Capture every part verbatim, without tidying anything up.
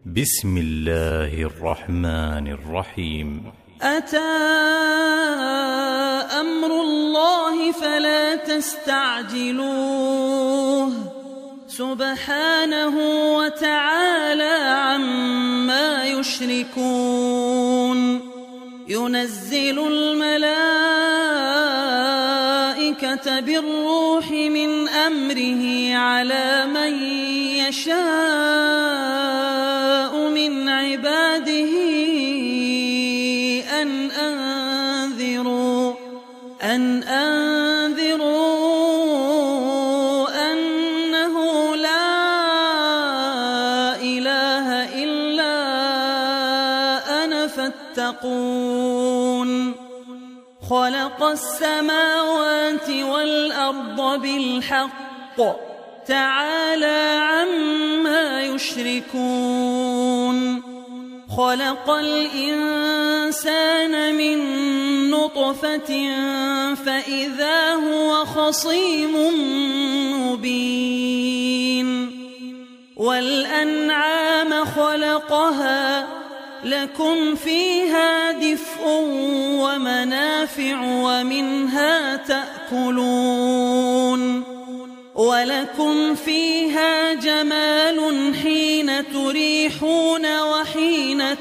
بسم الله الرحمن الرحيم. أتى أمر الله فلا تستعجلوه سبحانه وتعالى عما يشركون. ينزل الملائكة بالروح من أمره على من يشاء من عباده أن أنذروا أن أنذروا أنه لا إله إلا أنا فاتقون. خلق السماوات والأرض بالحق تعالى عما يشركون. خلق الإنسان من نطفة فإذا هو خصيم مبين. والأنعام خلقها لكم فيها دفء ومنافع ومنها تأكلون. ولكم فيها جمال حين تريحون وحين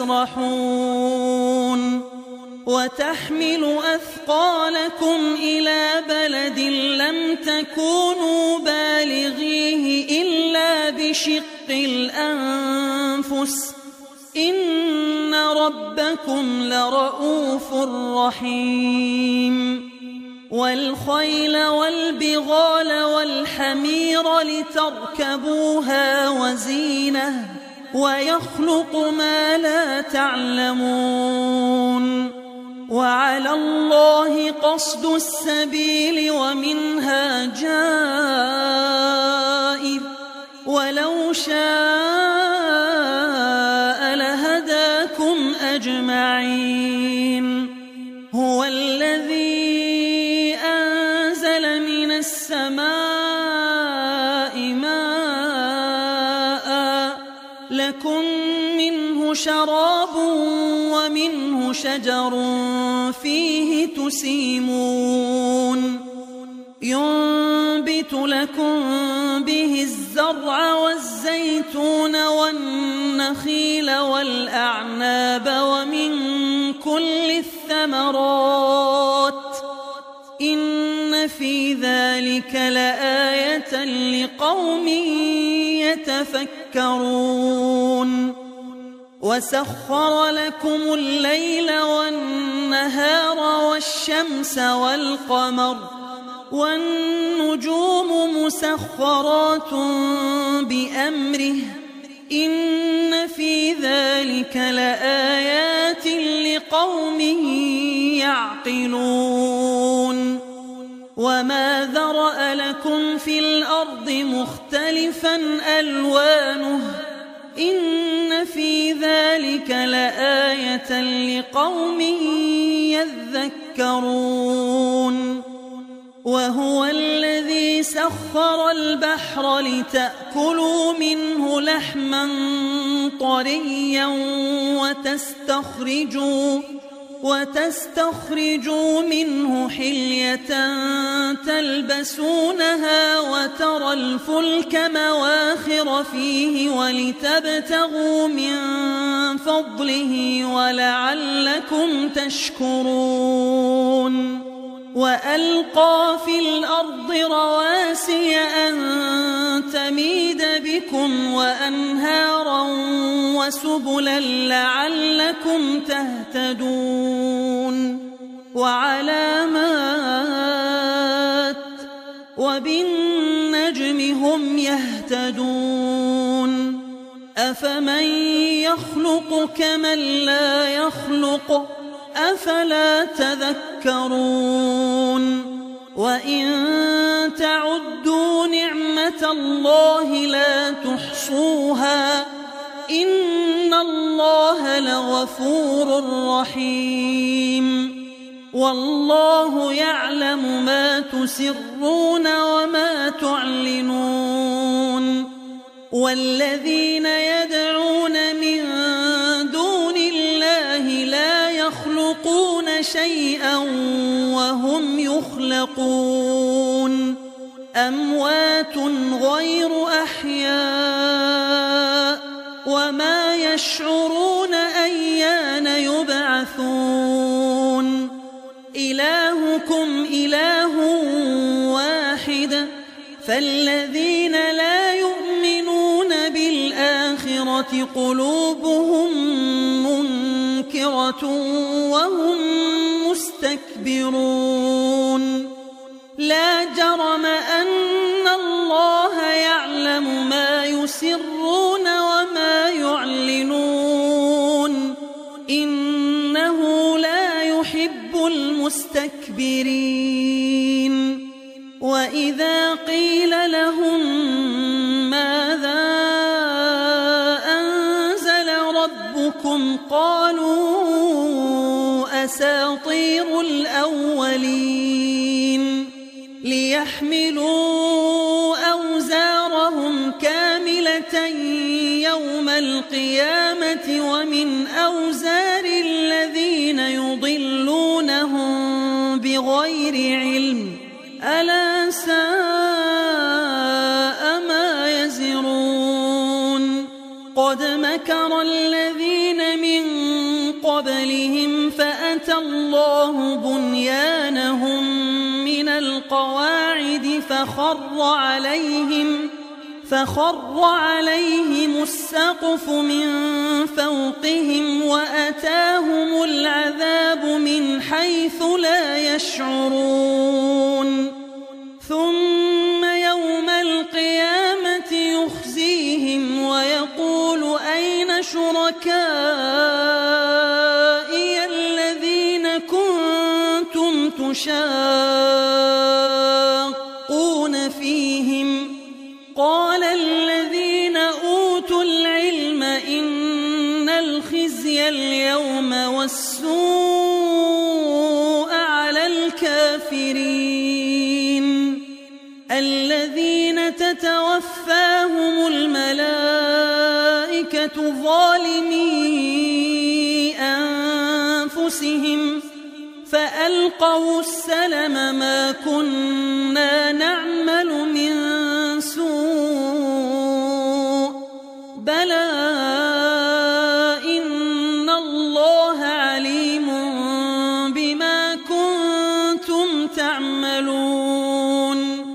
تسرحون. وتحمل أثقالكم إلى بلد لم تكونوا بالغيه إلا بشق الأنفس إن ربكم لرؤوف رحيم. والخيل والبغال والحمير لتركبوها وزينة ويخلق ما لا تعلمون. وعلى الله قصد السبيل ومنها جائر ولو شاء لهداكم أجمعين. هو الذي أنزل من السماء ماء لكم منه شراب ومنه شجر فيه تسيمون. ينبت لكم به الزرع والزيتون والنخيل والأعناب ومن كل الثمرات إن في ذلك لآية لقوم يتفكرون. وسخر لكم الليل والنهار والشمس والقمر والنجوم مسخرات بأمره إن في ذلك لآيات لقوم يعقلون. وما ذرأ لكم في الأرض مختلفا ألوانه إن في ذلك لآية لقوم يذكرون. وهو الذي سخر البحر لتأكلوا منه لحما طريا وتستخرجوا وتستخرجوا منه حلية تلبسونها وترى الفلك مواخر فيه ولتبتغوا من فضله ولعلكم تشكرون. وألقى في الأرض رواسي أن تميد بكم وأنهارا وسبلا لعلكم تهتدون. وعلامات وبالنجم هم يهتدون. أفمن يخلق كمن لا يخلق أفلا تذكرون. وإن تعدوا نعمة الله لا تحصوها إن الله لغفور رحيم. والله يعلم ما تسرون وما تعلنون والذين يدعون من دون الله لا يخلقون شيئا وهم يخلقون أموات غير أحياء وما يشعرون أيان يبعثون إلهكم إله واحد فالذين لا يؤمنون بالآخرة قلوبهم منكرة وهم مستكبرون لا جرم أن الله يعلم ما يسرون وما يعلنون إنه لا يحب المستكبرين وإذا قيل لهم ماذا أنزل ربكم قالوا أساطير الأولين ليحملوا أوزارهم كاملة يوم القيامة ومن أوزار الذين يضلونهم بغير علم ألا ساء ما يزرون قد مكر الذين من قبلهم فأتى الله بنيانهم من القواعد فخر عليهم فخر عليهم السقف من فوقهم وأتاهم العذاب من حيث لا يشعرون ثم يوم القيامة يخزيهم ويقول أين شركائي الذين كنتم تشاقون فيهم قال الذين أوتوا العلم إن الخزي اليوم والسوء على الكافرين الذين تتوفاهم الملائكة ظالمي أنفسهم فألقوا السلم ما كنا نعمل من سوء بلى إن الله عليم بما كنتم تعملون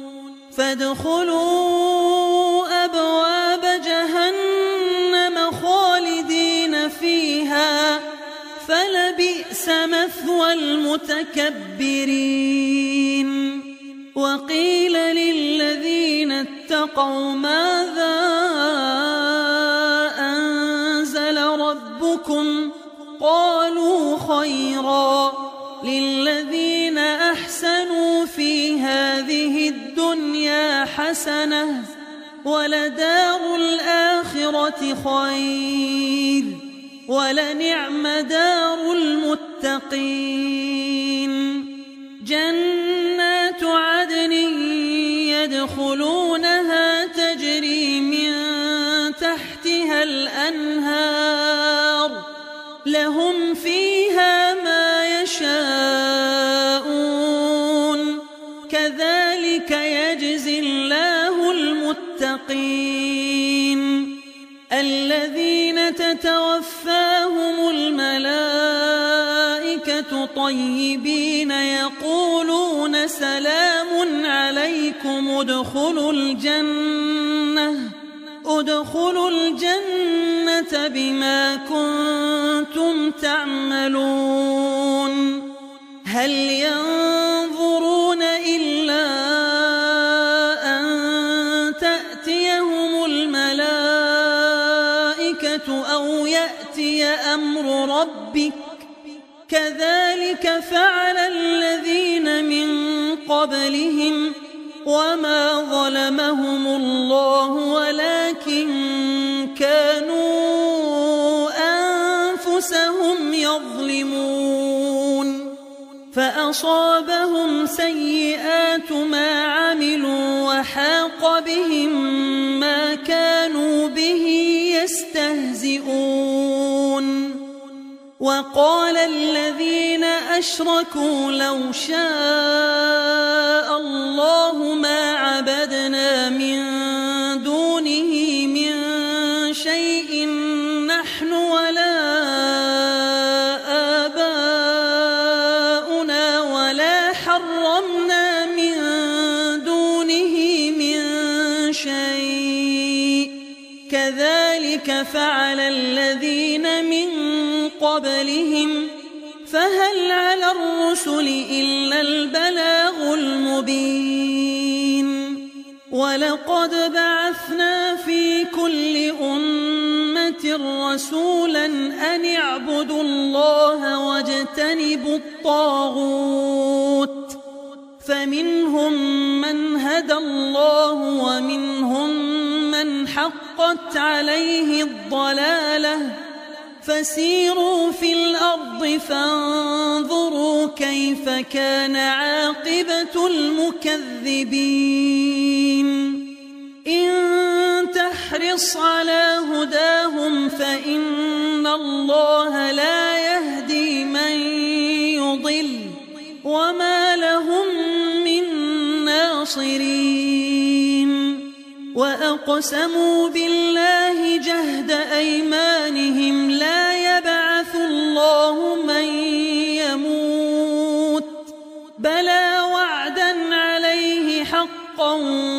فادخلوا أبواب جهنم خالدين فيها فلبئس مثوى المتكبرين وقيل للذين اتقوا ماذا أنزل ربكم قالوا خيرا للذين أحسنوا في هذه الدنيا حسنة ولدار الآخرة خير ولنعم دار المتقين جنات عدن يدخلونها تجري من تحتها الأنهار لهم فيها ما يشاءون كذلك يجزي الله المتقين الذين تتوفاهم الملائكة طيبين يقولون سلام عليكم ادخلوا الجنة ادخلوا الجنة بما كنتم تعملون هل ينظرون إلا أن تأتيهم الملائكة أو يأتي أمر ربك كذلك فعل الذين من قبلهم وما ظلمهم الله ولكن كانوا أنفسهم يظلمون فأصابهم سيئات ما عملوا وحاق بهم ما كانوا به يستهزئون وقال الذين أشركوا لو شاء الله ما عبدنا من دونه من شيء نحن ولا آباؤنا ولا حرمنا من دونه من شيء كذلك فعل الذين من قبلهم فهل على الرسل إلا البلاغ المبين ولقد بعثنا في كل أمة رسولا أن اعبدوا الله واجتنبوا الطاغوت فمنهم من هدى الله ومنهم من حقت عليه الضلالة فسيروا في الأرض فانظروا كيف كان عاقبة المكذبين إن تحرص على هداهم فإن الله لا يهدي من يضل وما لهم من ناصرين وأقسموا بالله جهد أيمانهم لا يبعث الله من يموت بلى وعدا عليه حقا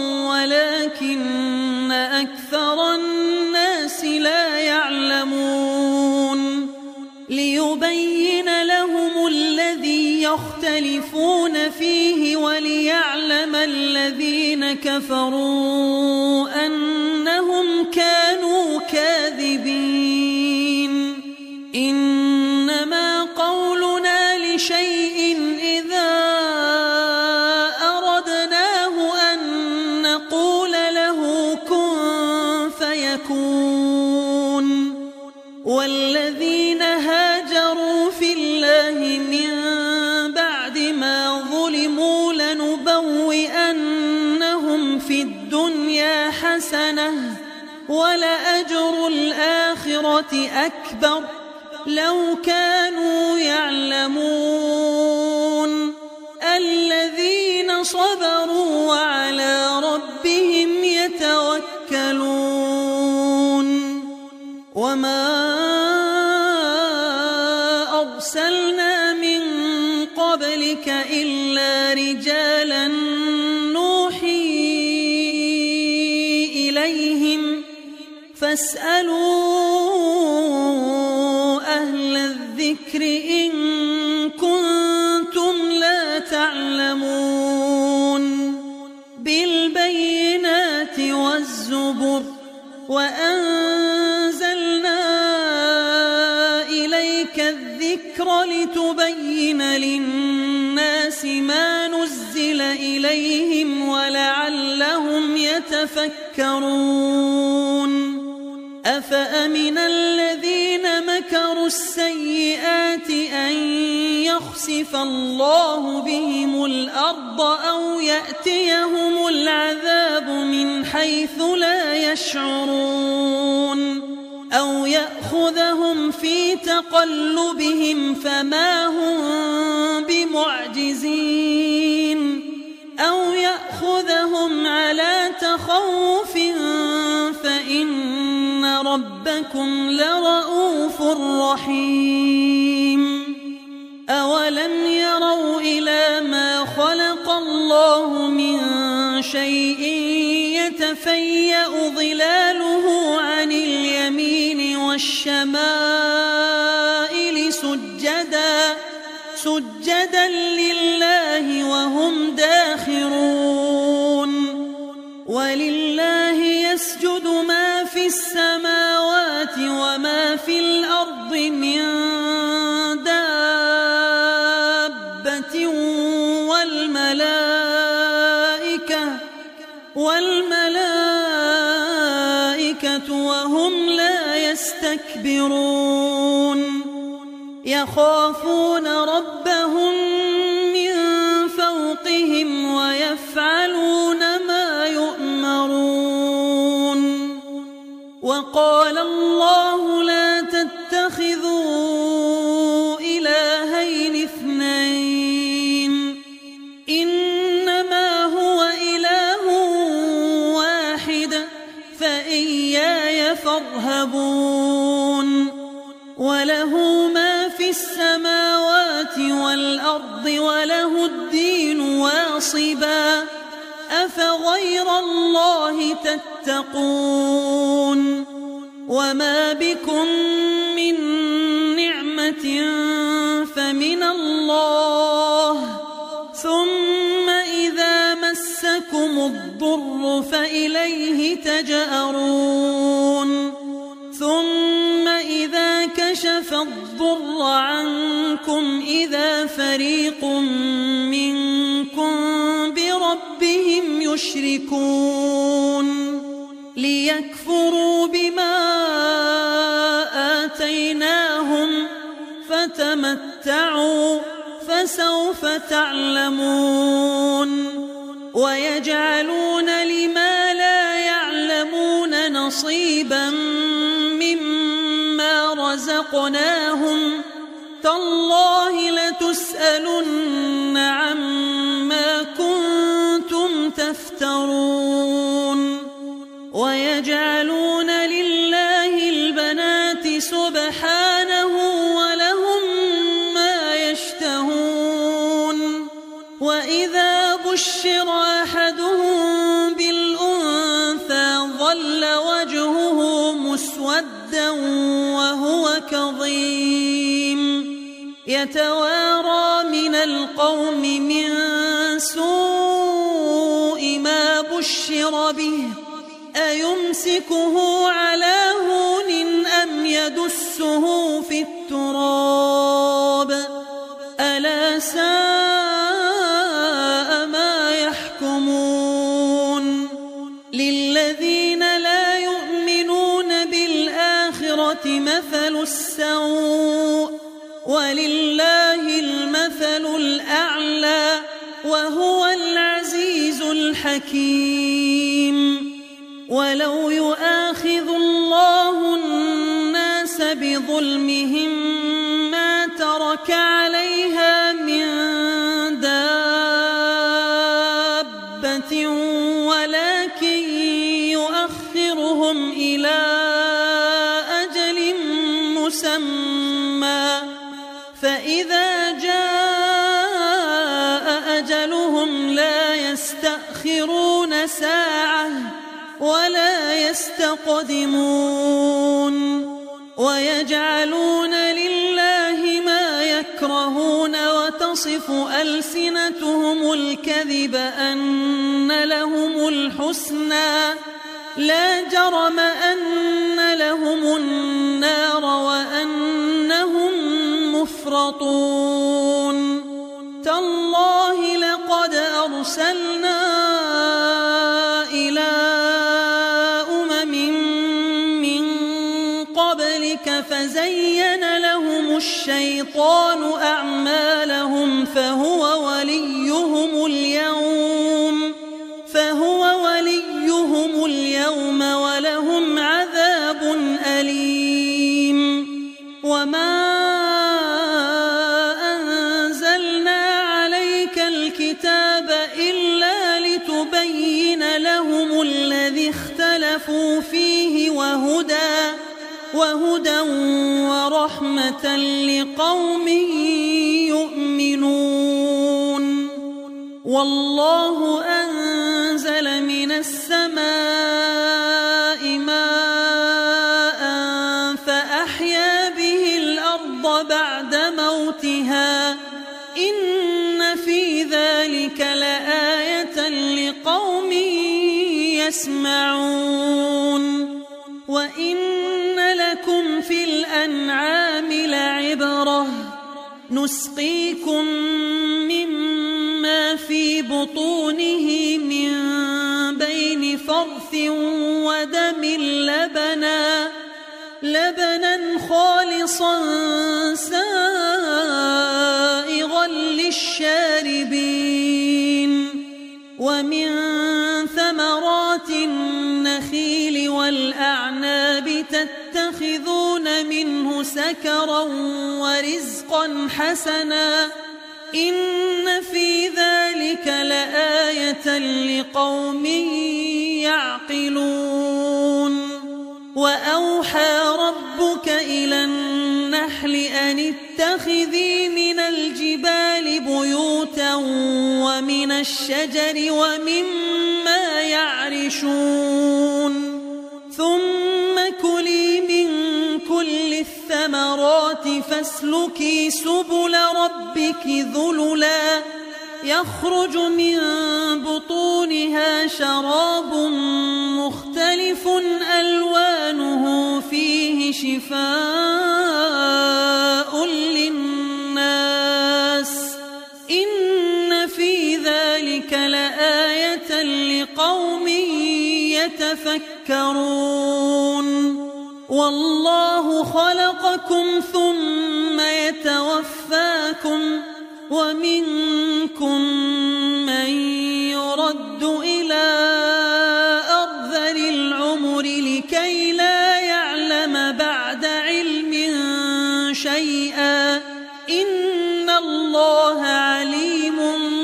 ولكن أكثر الناس لا يعلمون ليبين لهم الذي يختلفون فيه وليعلم الذين كفروا أنهم كانوا كاذبين إنما قولنا لشيء إذا أردناه أن نقول له كن فيكون والذين هاجروا في الله من بعد ما ظلموا لنبوئنهم في الدنيا حسنة ولأجر الآخرة أكبر لو كانوا يعلمون الذين صبروا وعلى ربهم يتوكلون وما أرسلنا من قبلك إلا رجالا نوحي إليهم فاسألوا أهل الذكر إن كنتم لا تعلمون بالبينات والزبر وأنزلنا إليك الذكر لتبين للناس ما نزل إليهم ولعلهم يتفكرون أفأمن الذين مكروا السيئات أن يخسف الله بهم الأرض أو يأتيهم العذاب من حيث لا يشعرون أو يأخذهم في تقلبهم فما هم بمعجزين أو يأخذهم على تخوف فإن ربكم لرؤوف رحيم أولم يروا إلى ما خلق الله من شيء يتفيأ ظلاله عن اليمين والشمائل سجدا سجدا لله وهم داخرون ولله يسجد ما في السماوات وما في الأرض من دابة والملائكة والملائكة وهم لا يستكبرون يخافون ربهم وقال الله لا تتخذوا إلهين اثنين إنما هو إله واحد فإياي فارهبون وله ما في السماوات والأرض وله الدين واصبا أفغير الله تتقون وما بكم من نعمة فمن الله ثم إذا مسكم الضر فإليه تجأرون ثم إذا كشف الضر عنكم إذا فريق منكم بربهم يشركون ليكفروا بما آتيناهم فتمتعوا فسوف تعلمون ويجعلون لما لا يعلمون نصيبا مما رزقناهم تالله لتسألن عما كنتم تفترون ويجعلون لله البنات سبحانه ولهم ما يشتهون وإذا بشر أحدهم بالأنثى ظل وجهه مسودا وهو كظيم يتوارى من القوم من سوء ما بشر به أيمسكه على هون أم يدسه في التراب ألا ساء ما يحكمون للذين لا يؤمنون بالآخرة مثل السوء ولله المثل الأعلى وهو العزيز الحكيم ولو يؤاخذ الله الناس بظلمهم ما ترك عليها من دابة ولكن يؤخرهم إلى أجل مسمى فإذا جاء أجلهم لا يستأخرون ساعة ولا يستقدمون ويجعلون لله ما يكرهون وتصف ألسنتهم الكذب أن لهم الحسنى لا جرم أن لهم النار وأنهم مفرطون تالله لقد أرسلنا إلى أمم من قبلك فزين لهم الشيطان أعمالهم فهو وليهم اليوم فهو وليهم اليوم ولهم عذاب أليم وما أنزلنا عليك الكتاب إلا لتبين لهم الذي اختلفوا فيه وهدى وهدى ورحمة لقوم يؤمنون والله أنزل من السماء ماء فأحيا به الأرض بعد موتها إن في ذلك لآية لقوم يسمعون وإن لكم في الأنعام لعبرة نسقيكم مما في بطونه من بين فرث ودم لبنا لبنا خالصا سائغا للشاربين ومن ثمرات النخيل والأعناب تتخذون منه سكرا ورزقا حسنا إن في ذلك لآية لقوم يعقلون وأوحى ربك إلى النحل أن اتخذي من الجبال بيوتا ومن الشجر ومما يعرشون ثم كلي من كل الثمرات فاسلكي سبل ربك ذللا يخرج من بطونها شراب مختلف ألوانه فيه شفاء للناس إن في ذلك لآية لقوم يتفكرون والله خلقكم ثم يتوفاكم ومنكم من يرد إلى أرذل العمر لكي لا يعلم بعد علم شيئا إن الله عليم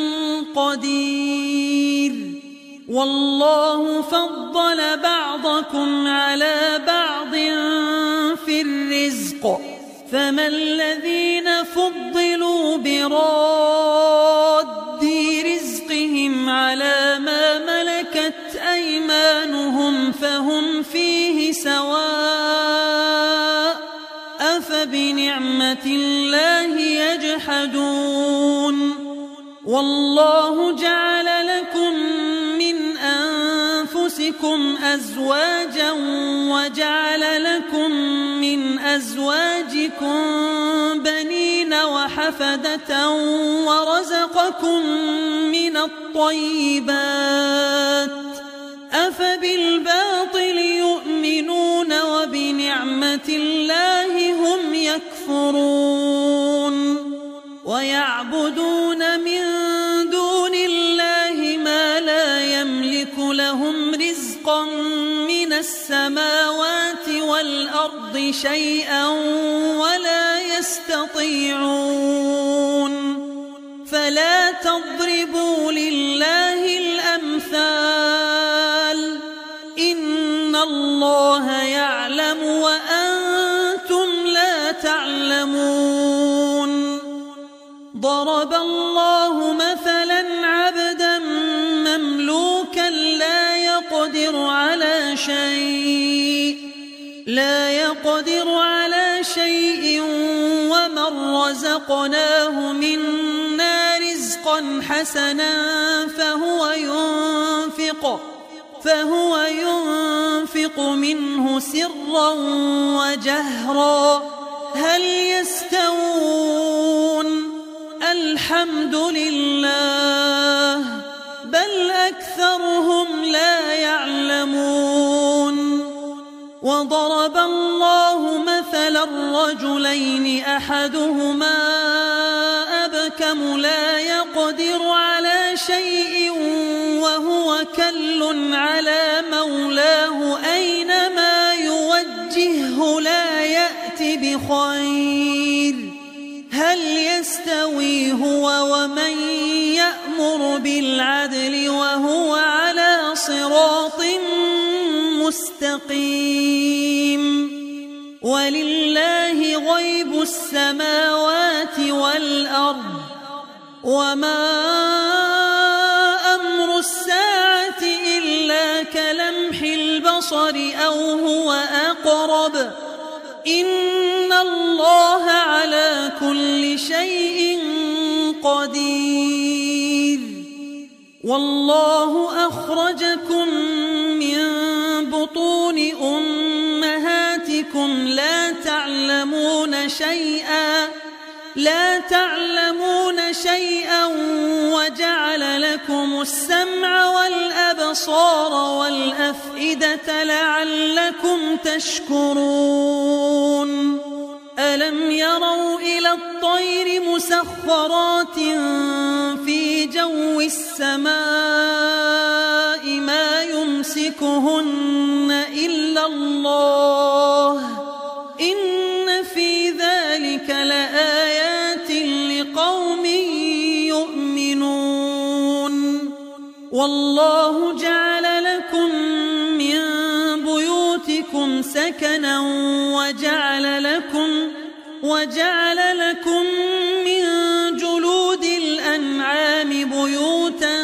قدير والله فضل بعضكم على بعض في الرزق فما الذين فضلوا براد رزقهم على ما ملكت أيمانهم فهم فيه سواء أفبنعمة الله يجحدون والله جعل لكم من أنفسكم أزواجا وجعل لكم من أزواجكم بنين وحفدة ورزقكم من الطيبات أفبالباطل يؤمنون وبنعمة الله هم يكفرون ويعبدون من دون الله ما لا يملك لهم رزقا من السماوات والأرض شيئا ولا يستطيعون فلا تضربوا لله الأمثال إن الله يعلم وأنتم لا تعلمون ضرب الله مثلا عبدا مملوكا لا يقدر على شيء لا يقدر على شيء ومن رزقناه منا رزقا حسنا فهو ينفق فهو ينفق منه سرا وجهرا هل يستوون الحمد لله بل أكثرهم لا يعلمون وضرب الله مثلا الرجلين أحدهما أبكم لا يقدر على شيء وهو كل على مولاه أينما يوجهه لا يأتي بخير هل يستوي هو ومن يأمر بالعدل وهو على صراط مستقيم ولله غيب السماوات والأرض وما أمر الساعة إلا كلمح البصر أو هو أقرب إن الله على كل شيء قدير والله أخرجكم من بطون أمهاتكم لا تعلمون شيئا لا تعلمون شيئا وجعل لكم السمع والأبصار والأفئدة لعلكم تشكرون ألم يروا إلى الطير مسخرات في جو السماء ما يمسكهن إلا الله إن في ذلك لآيات لقوم يؤمنون والله جعل لكم من بيوتكم سكنا وجعل لكم وجعل لكم من جلود الأنعام بيوتا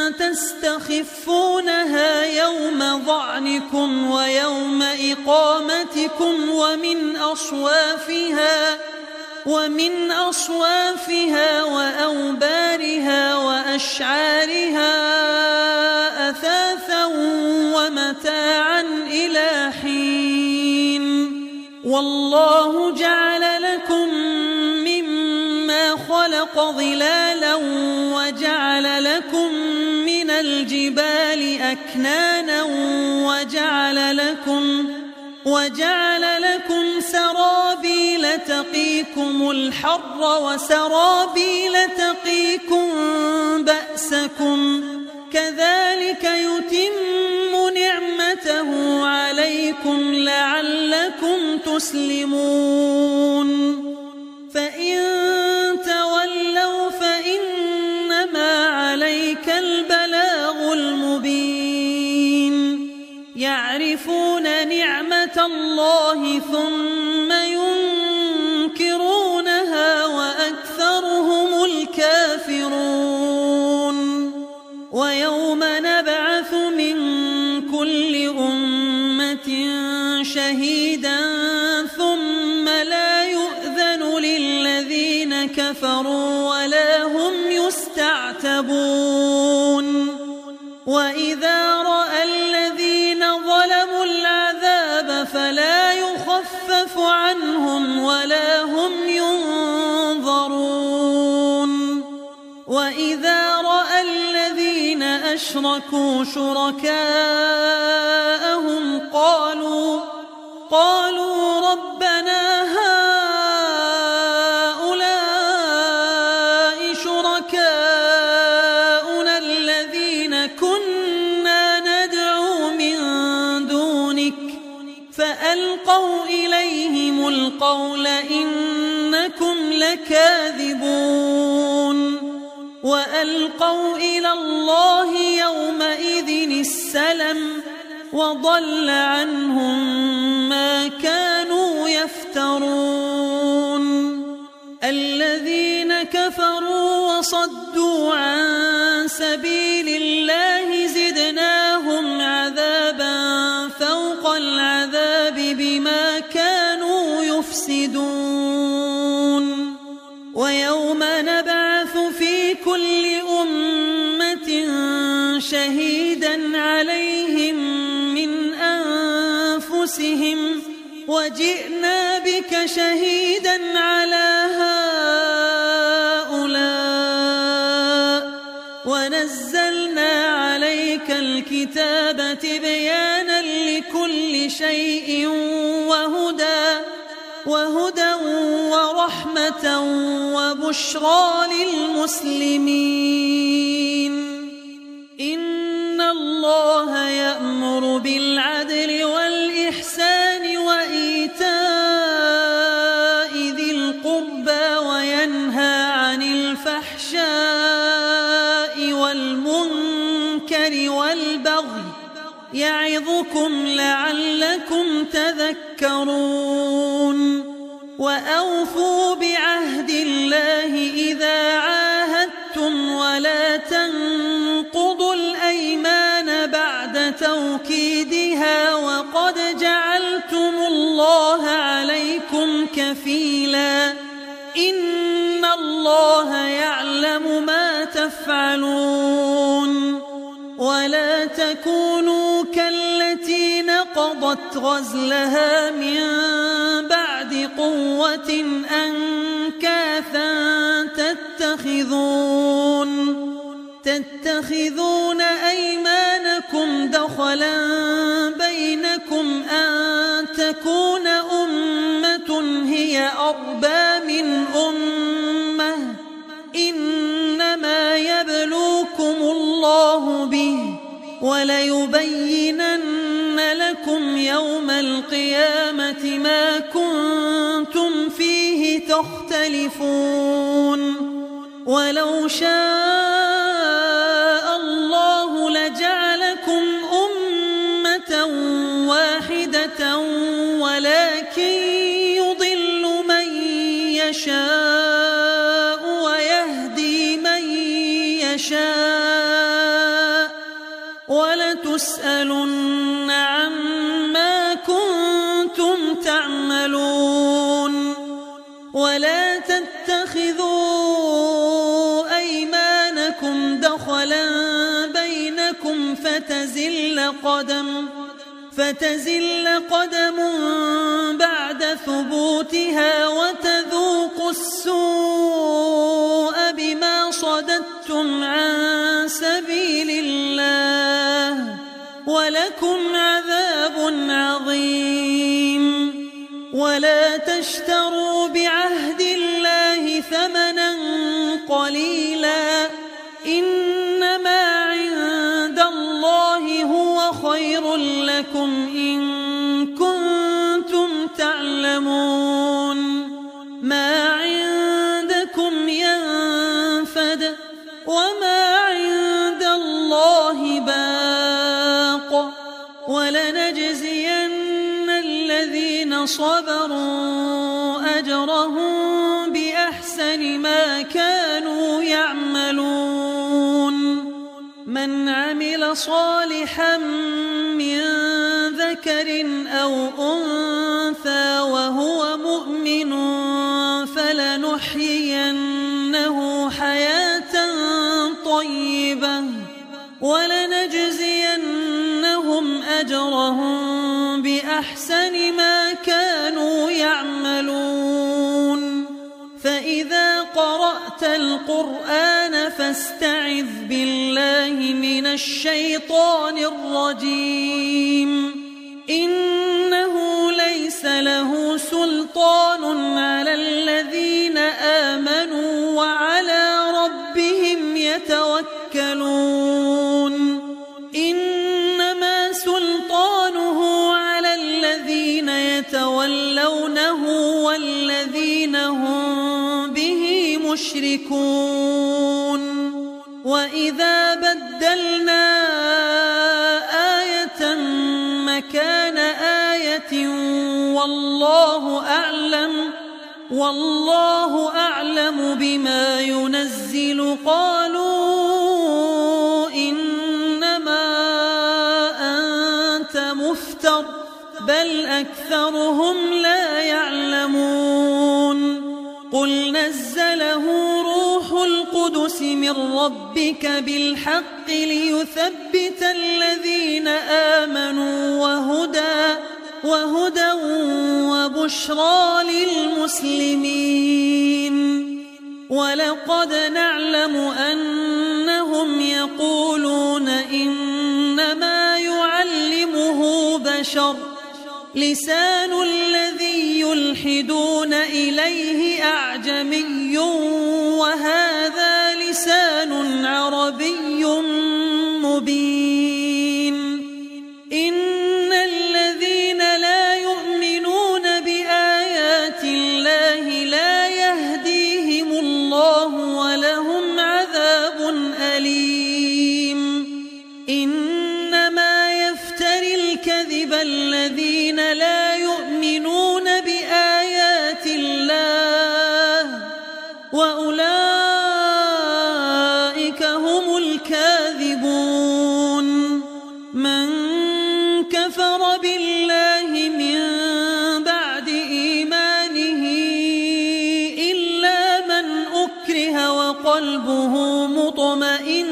تستخفونها يوم ظعنكم ويوم إقامتكم ومن أصوافها ومن أصوافها وأوبارها وأشعارها أثاثا ومتاعا إلى حين والله جعل لكم مما خلق ظلالا وجعل لكم من الجبال أكنانا وجعل لكم وجعل لكم سرابيل تقيكم الحر وسرابيل تقيكم بأسكم كذلك يتم نعمته عليكم لعلكم تسلمون فإن تولوا فإنما عليك البلاغ المبين يعرفون نعمة الله ثم ينكرونها وأكثرهم الكافرون ويوم نبعث من كل أمة شهيدا ثم لا يؤذن للذين كفروا ولا هم يستعتبون وإذا رأى الذين ظلموا العذاب فلا يخفف عنهم ولا هم ينظرون وإذا رأى الذين أشركوا شركاءهم قالوا قالوا ربنا هؤلاء شركاؤنا الذين كنا ندعو من دونك فألقوا إليهم القول إنكم لكاذبون وألقوا إلى الله يومئذ السلم وضل عنهم ما كانوا يفترون الذين كفروا وصدوا عن سبيل الله زدناهم عذابا فوق العذاب بما كانوا يفسدون ويوم نبعث في كل أمة شهيدا عليهم من أنفسهم وجئنا بك شهيدا على هؤلاء ونزلنا عليك الكتاب تبيانا لكل شيء وهدى وهدى ورحمة وبشرى للمسلمين إن الله يأمر بالعدل والإحسان وإيتاء ذي القربى وينهى عن الفحشاء والمنكر والبغي يعظكم لعلكم تذكرون وأوفوا بعهد الله إذا عاهدتم ولا تنقضوا الأيمان بعد توكيدها وقد جعلتم الله عليكم كفيلا إن الله يعلم ما تفعلون ولا تكونوا كالتي نقضت غزلها من بعد قوة أنكاثا تتخذون تتخذون أيمانكم دخلا بينكم أن تكون أمة هي أربى من أمة إنما يبلوكم الله به وليبينن لكم ما كنتم فيه تختلفون ولو شاء الله لجعلكم أمة واحدة ولكن يضل من يشاء ويهدي من يشاء ولتسألن عما كنتم تعملون ولا تتخذوا أيمانكم دخلا بينكم فتزل قدم فتزل قدم بعد ثبوتها وتذوقوا السوء بما صددتم عن سبيل الله ولكم عذاب عظيم ولا تشتروا بعهد الله ثمنا قليلا إنما عند الله هو خير لكم إن كنتم تعلمون ما عندكم ينفد وما عند الله باق ولنجزين الذين صبروا أجرهم بأحسن ما كانوا يعملون من عمل صالحا من ذكر أو أنثى وهو مؤمن فلنحيينه حياة طيبة ولنجزينهم أجرهم بأحسن ما كانوا يعملون فإذا قرأت القرآن فاستعذ بالله من الشيطان الرجيم إنه ليس له سلطان على الذين آمنوا وعلى ربهم يتوكلون إنما سلطانه على الذين يتولونه والذين هم به مشركون وإذا بدلنا آية مكان آية والله أعلم والله أعلم بما ينزل قالوا إنما أنت مفتر بل أكثرهم لا يعلمون قل نزله روح القدس من ربك بالحق ليثبت الذين آمنوا وهدى وهدى وبشرى للمسلمين ولقد نعلم أنهم يقولون إنما يعلمه بشر لسان الذي يلحدون إليه أعجمي وهذا لسان عربي مبين إن الذين لا يؤمنون بآيات الله لا يهديهم الله ولهم عذاب أليم إنما يفتري الكذب الذين لا يؤمنون بآيات الله وأولئك هم الكاذبون من كفر بالله من بعد إيمانه إلا من أكره وقلبه مطمئن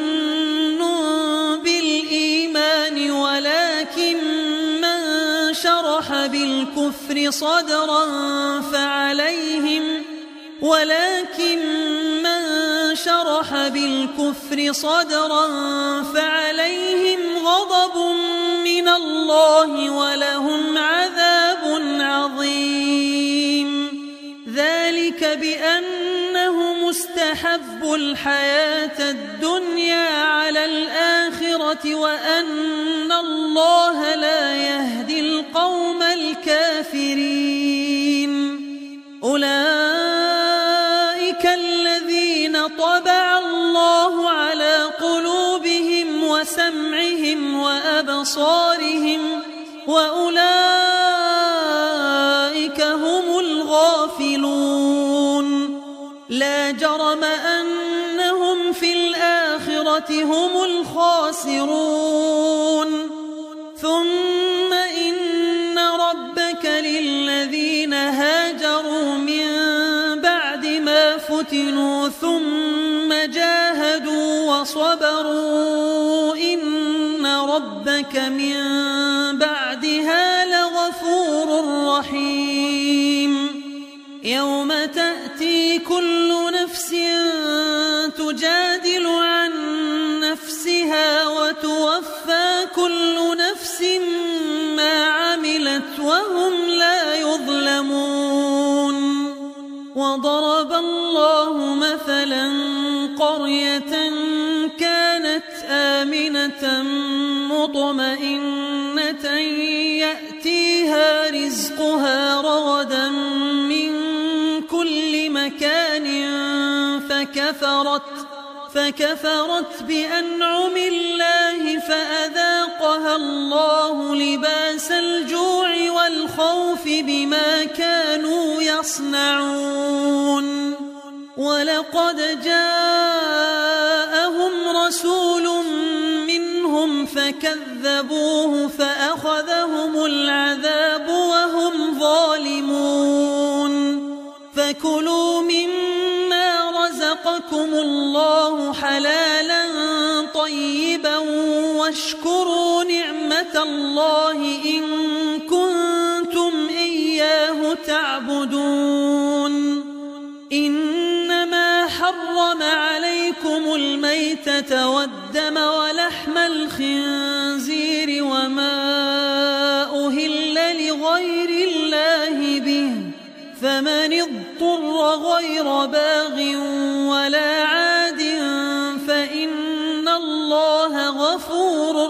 بالإيمان ولكن من شرح بالكفر صدرا فعليهم ولكن من شرح بالكفر صدرا فعليهم غضب من الله ولهم عذاب عظيم ذلك بأنهم استحبوا الحياة الدنيا على الآخرة وأن الله لا يهدي القوم الكافرين. أولئك الذين طبع الله على قلوبهم وسمعهم وأبصارهم وأولئك هم الغافلون. لا جرم أنهم في الآخرة هم الخاسرون. ثم إن ربك للذين هاجروا من بعد ما فتنوا ثم جاهدوا وصبروا إن ربك من بعدها لغفور رحيم. يوم تأتي كل نفس تجادل عن نفسها وتوفى كل نفس ما عملت وهم لا يظلمون. وضرب الله مثلا قرية كانت آمنة مطمئنة يأتيها رزقها رغدا من كل مكان فكفرت فكفرت بأنعم الله فأذاقها الله لباس الجوع والخوف بما كانوا يصنعون. ولقد جاءهم رسول منهم فكذبوه فأخذهم العذاب وهم ظالمون. فكلوا مما رزقكم الله حلالا طيبا واشكروا نعمة الله إن كنتم إياه تعبدون. إنما حرم عليكم الميتة والدم ولحم الخنزير وما أهل لغير الله به فمن اضطر غير باغ ولا عاد فإن الله غفور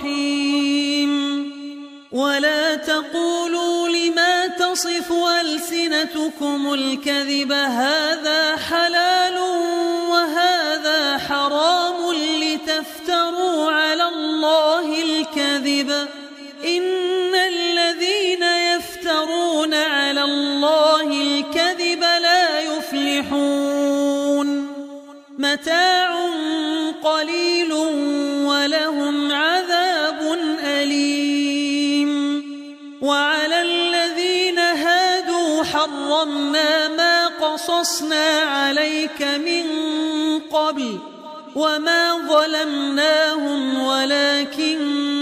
رحيم. ولا تقولوا لما تصف ألسنتكم الكذب هذا حلال وهذا حرام لتفتروا على الله الكذب إن الذين يفترون على الله الكذب لا يفلحون. متاع قليل ولهم عذاب أليم. وعلى الذين هادوا حرمنا ما قصصنا عليك من قبل وما ظلمناهم ولكن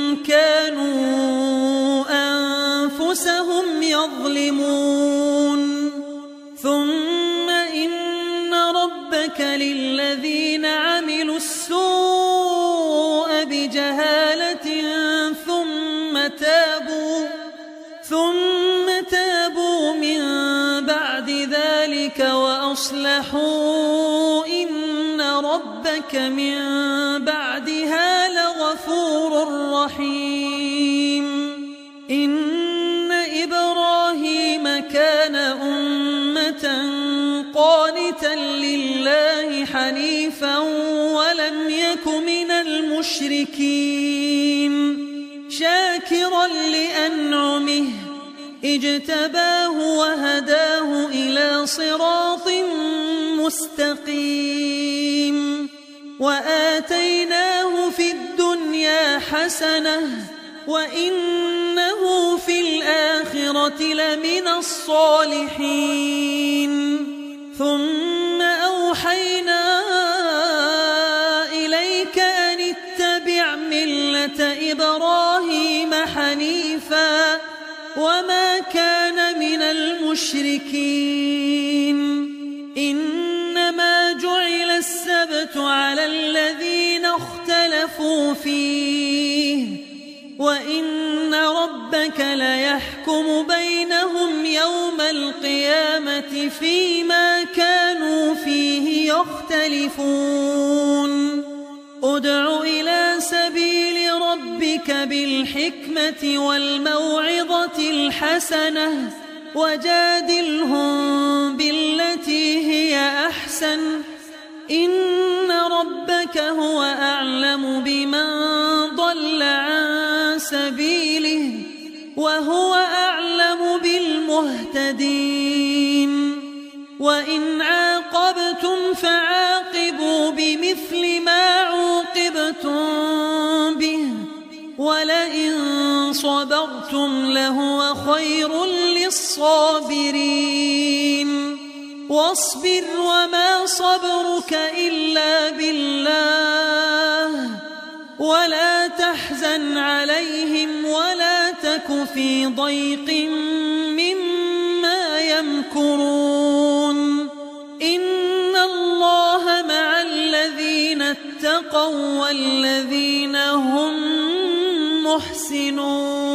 كانوا أنفسهم يظلمون. ثم إن ربك للذين عملوا السوء بجهالة ثم تابوا ثم تابوا من بعد ذلك وأصلحوا إن ربك من بعدها لغفور رحيم. إن إبراهيم كان أمة قانتا لله حنيفا ولم يك من المشركين شاكرا لأنعمه اجتباه وهداه إلى صراط مستقيم. وآتيناه في الدنيا حسنة وإنه في الآخرة لمن الصالحين. ثم أوحينا إليك أن اتبع ملة إبراهيم حنيفا وما كان من المشركين. إنما جعل السبت على الذين اختلفوا فيه وإن ربك ليحكم بينهم يوم القيامة فيما كانوا فيه يختلفون ادع إلى سبيل ربك بالحكمة والموعظة الحسنة وجادلهم بالتي هي أحسن إن ربك هو أعلم بمن ضل عن سبيله وهو أعلم بالمهتدين وإن عاقبتم فعاقبوا بمثل ما عوقبتم به ولئن صبرتم لهو خير للصابرين واصبر وما صبرك إلا بالله ولا تحزن عليهم ولا تك في ضيق مما يمكرون إن الله مع الذين اتقوا والذين هم محسنون